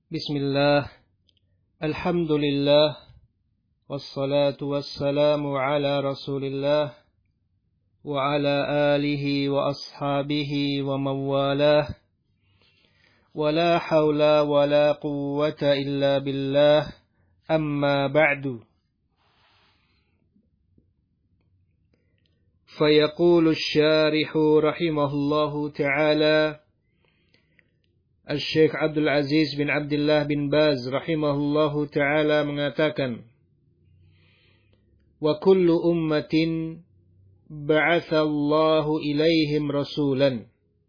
Bismillah, alhamdulillah, wassalatu wassalamu ala rasulillah, wa ala alihi wa ashabihi wa mawalah, wa la hawla wa la quwwata illa billah, amma ba'du. Fayaqulu syarihu rahimahullahu ta'ala, Al-Syekh Abdul Aziz bin Abdullah bin Baz rahimahullahu ta'ala mengatakan, wa kullu ummatin ba'athallahu ilaihim rasulan.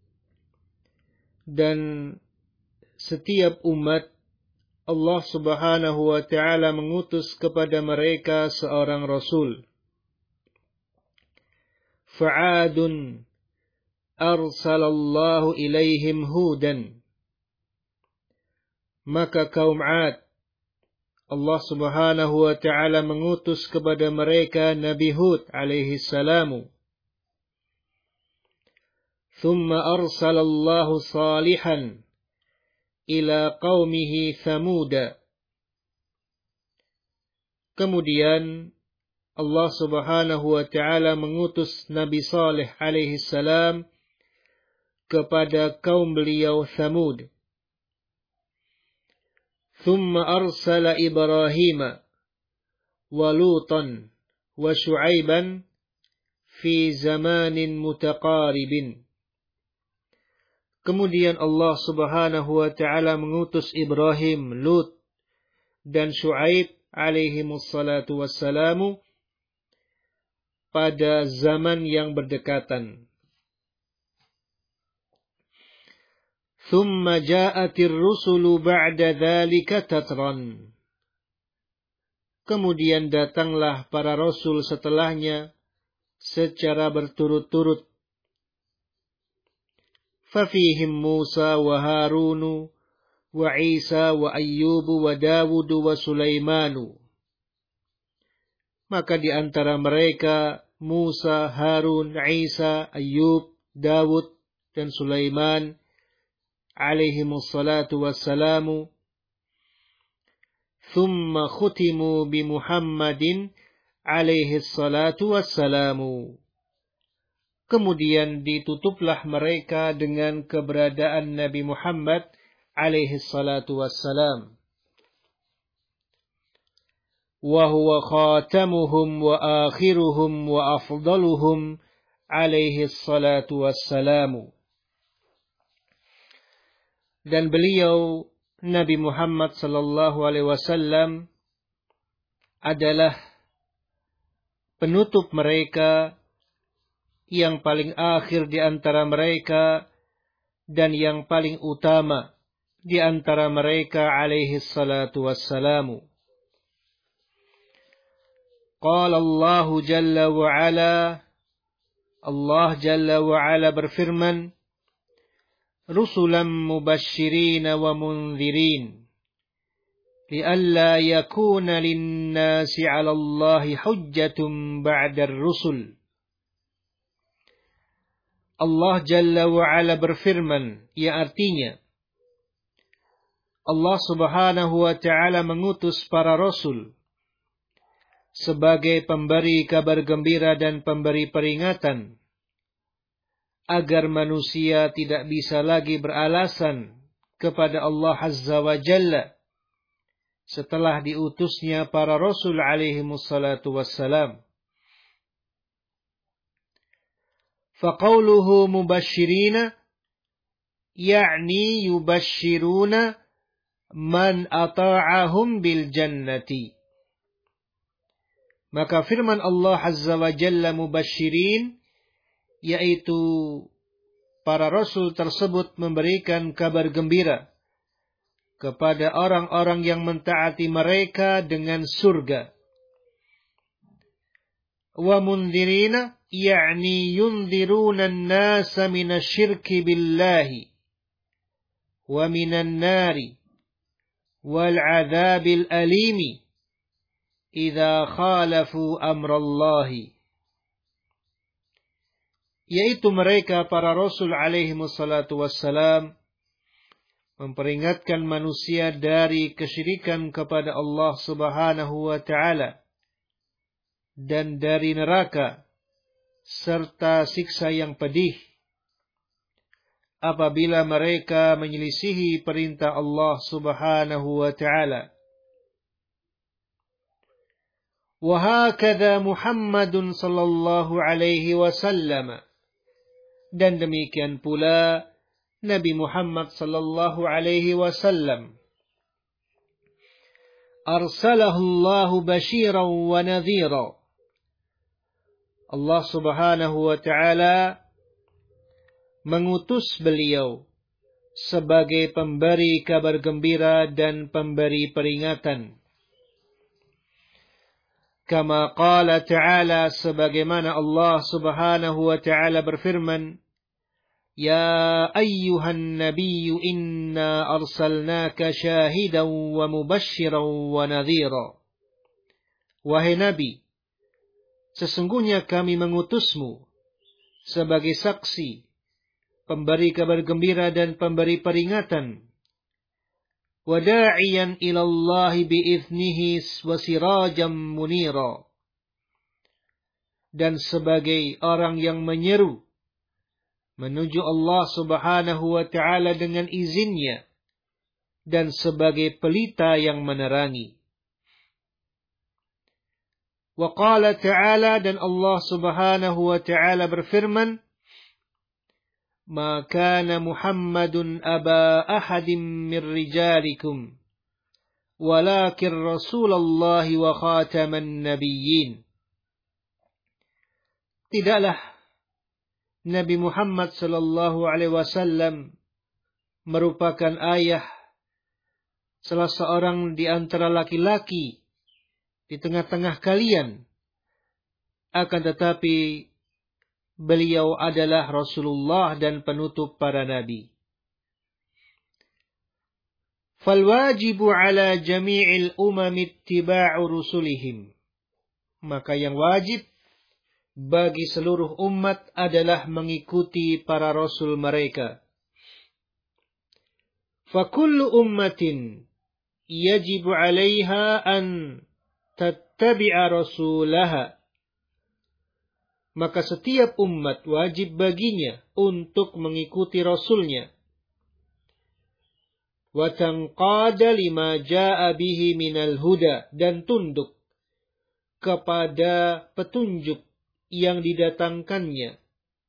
Dan setiap umat Allah subhanahu wa ta'ala mengutus kepada mereka seorang rasul. Fa'adun arsalallahu ilaihim hudan. Maka kaum 'Ad, Allah subhanahu wa ta'ala mengutus kepada mereka Nabi Hud alaihi salamu. Thumma arsalallahu Salihan ila qaumihi Thamuda. Kemudian Allah subhanahu wa ta'ala mengutus Nabi Saleh alaihi salam kepada kaum beliau Thamud. ثم أرسل إبراهيم ولوطا وشعيبا في زمان متقارب. Kemudian Allah subhanahu wa ta'ala mengutus Ibrahim, Lut, dan Shu'aib alaihimussalatu wassalamu pada zaman yang berdekatan. ثُمَّ جَاءَتِ الرُّسُلُ بَعْدَ ذَلِكَ تَتْرًا. Kemudian datanglah para rasul setelahnya secara berturut-turut. فَفِيهِمْ مُوسَى وَهَارُونُ وَعِيسَى وَأَيُّوبُ وَدَاوُدُ وَسُلَيْمَانُ. Maka di antara mereka Musa, Harun, Isa, Ayyub, Dawud, dan Sulaiman alaihimussalatu wassalamu. Thumma khutimu bi Muhammadin alaihissalatu wassalamu. Kemudian ditutuplah mereka dengan keberadaan Nabi Muhammad alaihissalatu wassalam. Wa huwa khatamuhum wa akhiruhum wa afdaluhum alaihissalatu wassalamu. Dan beliau Nabi Muhammad sallallahu alaihi wasallam adalah penutup mereka, yang paling akhir di antara mereka, dan yang paling utama di antara mereka alaihi salatu wassalamu. Qala Allah jalla wa ala, Allah jalla wa ala berfirman, رسلا مبشرين ومنذرين لئلا يكون للناس على الله حجة بعد الرسل. Allah Jalla wa'ala berfirman, yang artinya Allah subhanahu wa ta'ala mengutus para rasul sebagai pemberi kabar gembira dan pemberi peringatan, agar manusia tidak bisa lagi beralasan kepada Allah Azza wa Jalla setelah diutusnya para rasul alaihimussalatu wassalam. Faqauluhu mubashirina, ya'ni yubashiruna man ata'ahum bil jannati. Maka firman Allah Azza wa Jalla mubashirin, yaitu para rasul tersebut memberikan kabar gembira kepada orang-orang yang mentaati mereka dengan surga. Wa mundhirina, ya'ni yundhiruna an-nasa minasyirki billahi wa minan nari wal 'adzabil alimi idza khalafu amrallahi. Yaitu mereka para rasul alaihimussalatu wassalam memperingatkan manusia dari kesyirikan kepada Allah Subhanahu wa Ta'ala dan dari neraka serta siksa yang pedih apabila mereka menyelisihi perintah Allah Subhanahu wa Ta'ala. Wa hakadha Muhammadun sallallahu alaihi wasallam, dan demikian pula Nabi Muhammad sallallahu alaihi wasallam. Arsalahu Allah basyiran wa nadhira. Allah Subhanahu wa Ta'ala mengutus beliau sebagai pemberi kabar gembira dan pemberi peringatan. Kama qala ta'ala, sebagaimana Allah Subhanahu wa Ta'ala berfirman, Ya ayyuhan nabiyyu inna arsalnaka syahidan wa mubasysyiran wa nadhira. Wahai Nabi, sesungguhnya kami mengutusmu sebagai saksi, pemberi kabar gembira dan pemberi peringatan. Wa da'iyan ila Allah bi'idhnihi wa sirajan munira. Dan sebagai orang yang menyeru menuju Allah Subhanahu wa Ta'ala dengan izinnya dan sebagai pelita yang menerangi. Wa qala ta'ala, dan Allah Subhanahu wa Ta'ala berfirman, Ma kana Muhammadun aba ahadin min rijalikum, walakin Rasulullah wa khataman nabiyyin. Tidaklah Nabi Muhammad sallallahu alaihi wasallam merupakan ayah salah seorang di antara laki-laki di tengah-tengah kalian, akan tetapi beliau adalah Rasulullah dan penutup para nabi. Falwajibu ala jami'il umami ittiba'u rusulihim. Maka yang wajib bagi seluruh umat adalah mengikuti para rasul mereka. Fakullu ummatin yajibu 'alaiha an tattabi'a rasulaha. Maka setiap umat wajib baginya untuk mengikuti rasulnya. Wa tanqada lima jaa'a bihi minal huda, dan tunduk kepada petunjuk yang didatangkannya.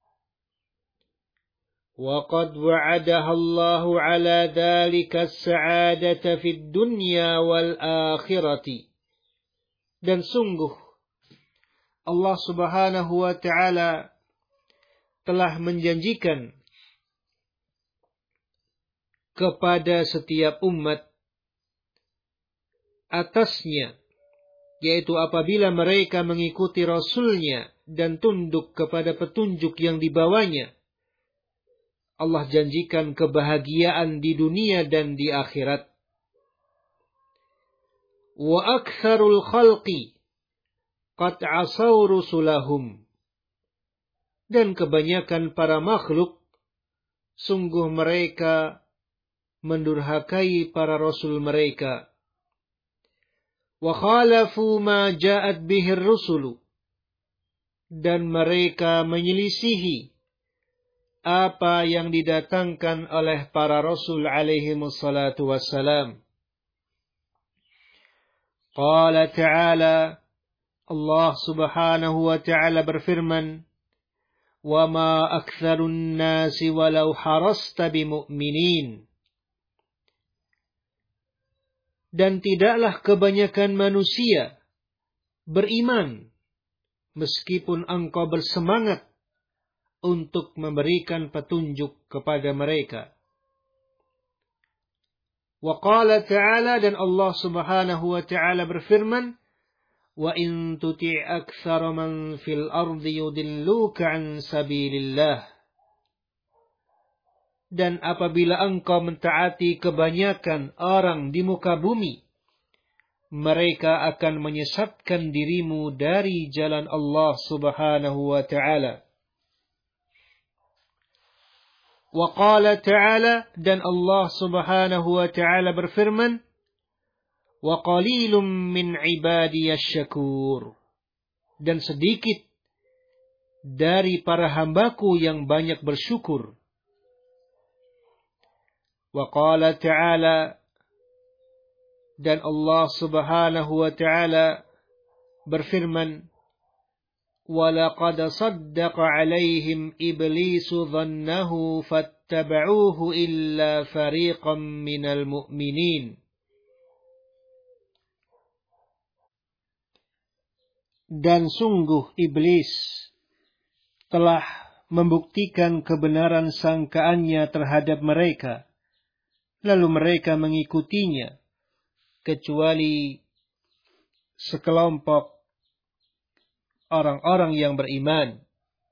Wa qad wa'adaha Allahu 'ala dzalika as-sa'adata fid dunya wal akhirati. Dan sungguh Allah Subhanahu wa Ta'ala telah menjanjikan kepada setiap umat atasnya, yaitu apabila mereka mengikuti Rasulnya dan tunduk kepada petunjuk yang dibawanya, Allah janjikan kebahagiaan di dunia dan di akhirat. Wa aktsarul khalqi qad asaw rusulahum. Dan kebanyakan para makhluk sungguh mereka mendurhakai para rasul mereka. Wa khalafu ma ja'at bihi ar-rusulu. Dan mereka menyelisihi apa yang didatangkan oleh para rasul alaihi wassalatu wassalam. Qala ta'ala, Allah Subhanahu wa Ta'ala berfirman, Wa ma aktsarun nasi walau harasta bimu'minin. Dan tidaklah kebanyakan manusia beriman meskipun engkau bersemangat untuk memberikan petunjuk kepada mereka. Wa qala ta'ala, dan Allah Subhanahu wa Ta'ala berfirman, Wa in tuti' aktsara man fil ardi yudilluka an sabilillah. Dan apabila engkau mentaati kebanyakan orang di muka bumi, mereka akan menyesatkan dirimu dari jalan Allah Subhanahu wa Ta'ala. Wa qala ta'ala, dan Allah subhanahu wa ta'ala berfirman, wa qalilum min ibadiyasy syakur, dan sedikit dari para hambaku yang banyak bersyukur. Wa qala ta'ala, dan Allah subhanahu wa ta'ala berfirman, وَلَقَدْ صَدَّقَ عَلَيْهِمْ إِبْلِيسُ ظَنَّهُ فَاتَّبَعُوهُ إِلَّا فَرِيقًا مِنَ الْمُؤْمِنِينَ. Dan sungguh iblis telah membuktikan kebenaran sangkaannya terhadap mereka, lalu mereka mengikutinya, kecuali sekelompok orang-orang yang beriman.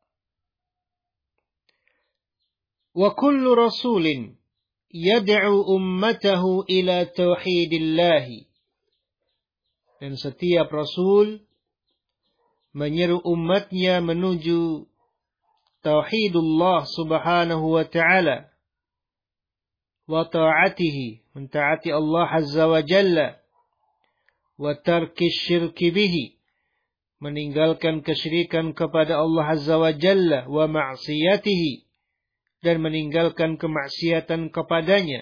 Wa kullu rasulin yad'u ummatahu ila tauhidillah. Dan setiap rasul menyeru umatnya menuju tauhidullah subhanahu wa ta'ala, wa ta'atihi, mentaati Allah azza wa jalla, wa tarki syirki bihi, meninggalkan kesyirikan kepada Allah azza wa jalla, wa ma'siyatihi, dan meninggalkan kemaksiatan kepadanya.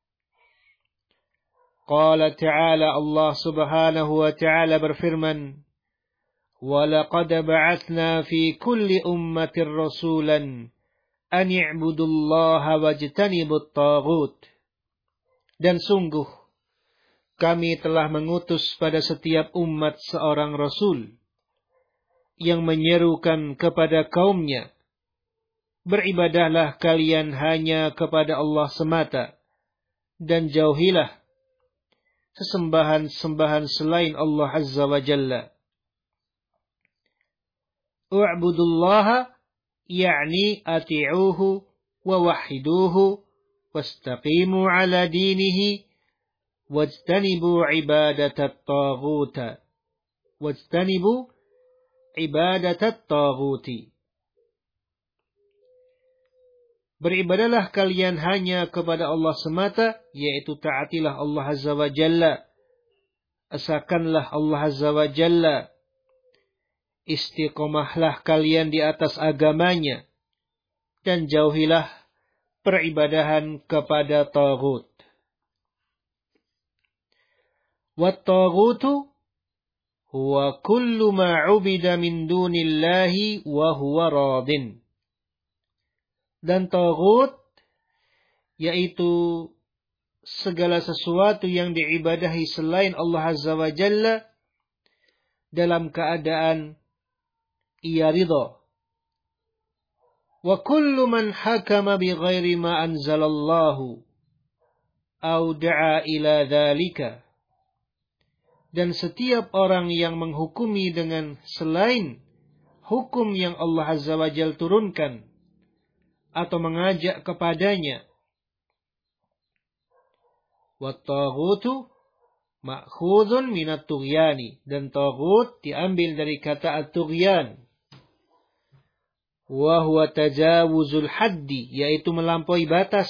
Qala ta'ala, Allah subhanahu wa ta'ala berfirman, وَلَقَدْ بَعَثْنَا فِي كُلِّ أُمَّةٍ رَسُولًا أَنِ اعْبُدُوا اللَّهَ وَاجْتَنِبُوا الطَّاغُوتَ. Dan sungguh kami telah mengutus pada setiap umat seorang rasul yang menyerukan kepada kaumnya, beribadahlah kalian hanya kepada Allah semata, dan jauhilah sesembahan-sembahan selain Allah azza wa jalla. U'budullaha ya'ni ati'uhu wa wahiduhu wastaqimu ala dinihi wajtanibu ibadatat taghuta wajtanibu ibadatat taghuti. Beribadalah kalian hanya kepada Allah semata, yaitu taatilah Allah azza wa jalla, esakanlah Allah azza wa jalla, istiqomahlah kalian di atas agamanya, dan jauhilah peribadahan kepada taghut. Wat-taghutu huwa kullu ma 'ubida min dunillahi wa huwa radin. Dan taghut yaitu segala sesuatu yang diibadahi selain Allah azza wa jalla dalam keadaan ia ridha. Wa kullu man hakama bi ghairi ma anzalallahu aw da'a ila dzalika. Dan setiap orang yang menghukumi dengan selain hukum yang Allah azza wa jalla turunkan atau mengajak kepadanya. Wa taghutu ma'khudhun minat tughyani, dan taghut diambil dari kata at-tughyan. Wa huwa tajawuzul haddi, yaitu melampaui batas.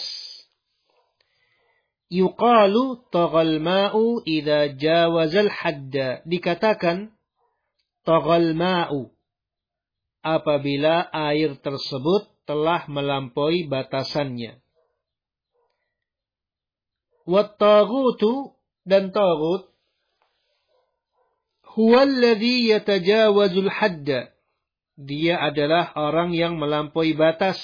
Yuqalu taghal ma'u idza jawazal hadda, dikatakan taghal ma'u apabila air tersebut telah melampaui batasannya. Wat taghutu, dan taghut huwa alladhi yatajawazul hadda, dia adalah orang yang melampaui batas,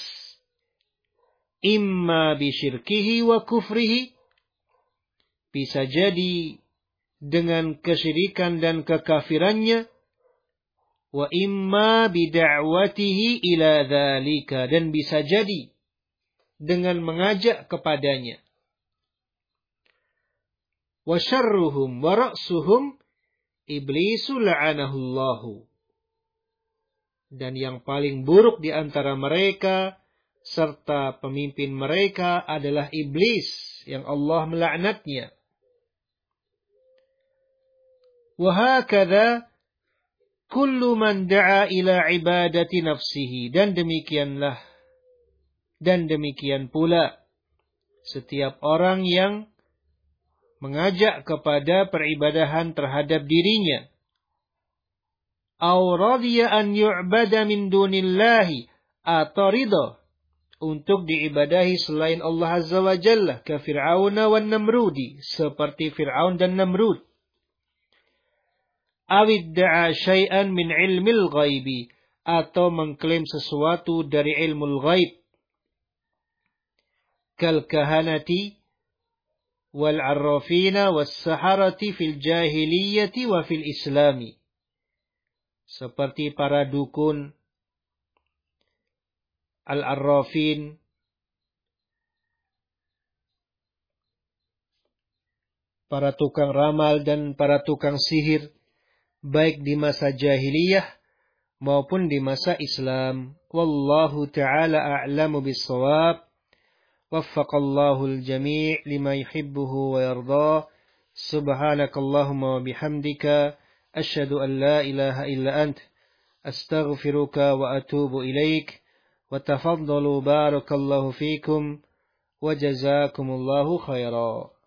imma bisyirkihi wa kufrihi, bisa jadi dengan kesyirikan dan kekafirannya, wa imma bida'watihi ila dzalika, dan bisa jadi dengan mengajak kepadanya. Wa syarruhum wa ra'suhum iblisu la'anahullahu, dan yang paling buruk di antara mereka serta pemimpin mereka adalah iblis yang Allah melaknatnya. Wa hakadha kullu man da'a ila ibadati nafsihi, dan demikianlah Dan demikian pula setiap orang yang mengajak kepada peribadahan terhadap dirinya, aw radiya an yu'bada min dunillahi, atau ridha untuk diibadahi selain Allah Azza wa Jalla, ka Fir'aun wan Namrudi, seperti Fir'aun dan Namrud. Awidda'a syai'an min ilmil ghaibi, atau mengklaim sesuatu dari ilmu ghaib, kal kahanati wal arrafina was saharati fil jahiliyati wa fil islami, seperti para dukun, al-arrafin, para tukang ramal dan para tukang sihir, baik di masa jahiliyah maupun di masa Islam. Wallahu ta'ala a'lamu bis-shawab. Waffaqallahu al-jami' lima yuhibbuhu wa yardah. Subhanakallahumma wa bihamdika asyhadu an la ilaha illa ant astaghfiruka wa atubu ilaik. Wa tafaddalu barakallahu fikum wa jazakumullahu khairan.